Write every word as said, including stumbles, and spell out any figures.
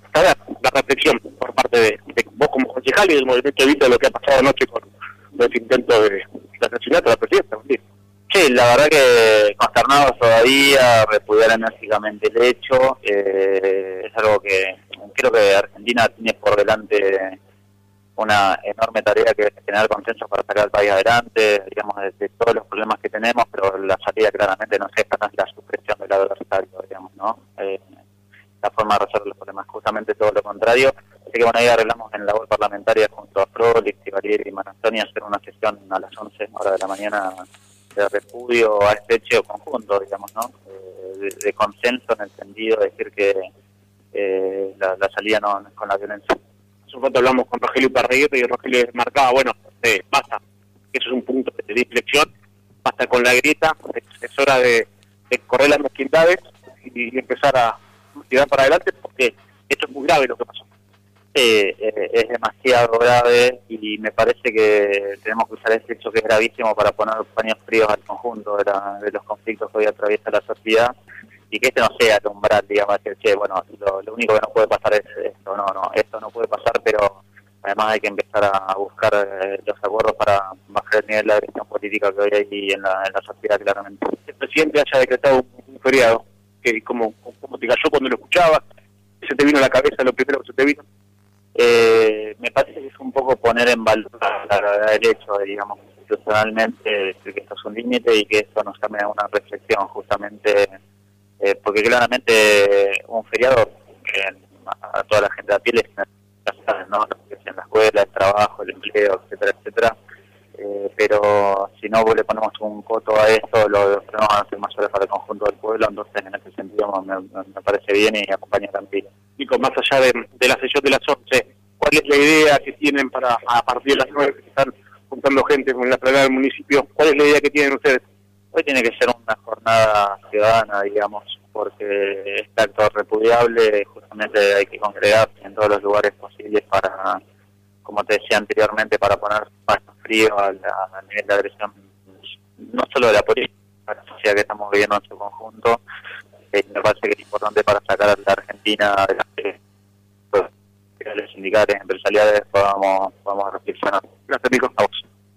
saber la reflexión por parte de, de vos como concejal y del movimiento Evita de lo que ha pasado anoche con los intentos de, de asesinato de la presidenta. ¿Sí? Sí, la verdad que consternados todavía, repudiar enérgicamente el hecho, eh, es algo que creo que Argentina tiene por delante una enorme tarea que es generar consenso para sacar al país adelante, digamos, de, de todos los problemas que tenemos, pero la salida claramente no es esta, no es la supresión del adversario, digamos, ¿no? Eh, la forma de resolver los problemas, justamente todo lo contrario. Así que bueno, ahí arreglamos en labor parlamentaria junto a Frolix, Valieri y Manastoni hacer una sesión a las once horas de la mañana de repudio a este hecho conjunto, digamos, ¿no? Eh, de, de consenso en el sentido de decir que eh, la, la salida no, no es con la violencia. Hace un rato hablamos con Rogelio Parreguete y Rogelio marcaba, bueno, eh, basta, eso es un punto de inflexión, basta con la grieta, es, es hora de, de correr las mezquindades y, y empezar a tirar para adelante porque esto es muy grave lo que pasó. Sí, eh, es demasiado grave y me parece que tenemos que usar este hecho que es gravísimo para poner paños fríos al conjunto de, la, de los conflictos que hoy atraviesa la sociedad y que este no sea el umbral, digamos, decir, che, bueno, lo, lo único que no puede pasar es esto, no, no, esto no puede pasar, pero además hay que empezar a buscar eh, los acuerdos para bajar el nivel de agresión política que hoy hay en la, en la sociedad, claramente. El presidente haya decretado un, un feriado, que como, como te cayó cuando lo escuchabas, ¿se te vino a la cabeza lo primero que se te vino? Eh, me parece que es un poco poner en valor la gravedad del hecho, digamos, institucionalmente, decir que esto es un límite y que esto nos cambia una reflexión, justamente, eh, porque claramente un feriado que a toda la gente de a pie les ¿no? En la escuela, el trabajo, el empleo, etcétera, etcétera, eh, pero si no le ponemos un coto a esto, los problemas van a ser mayores para el conjunto del pueblo, entonces en ese sentido me, me parece bien y acompaña tranquilo. Nico, más allá de, de la sesión de las once, ¿cuál es la idea que tienen para, a partir de las nueve que se están juntando gente con la planada del municipio? ¿Cuál es la idea que tienen ustedes? Hoy tiene que ser una jornada ciudadana, digamos, porque este acto repudiable justamente hay que congregarse en todos los lugares posibles para, como te decía anteriormente, para poner paño frío al, al nivel de agresión, no solo de la política, de la sociedad que estamos viviendo en su conjunto. Eh, me parece que es importante para sacar a la Argentina de las que los sindicales, empresariales, podamos, podamos reflexionar. Gracias, Nico.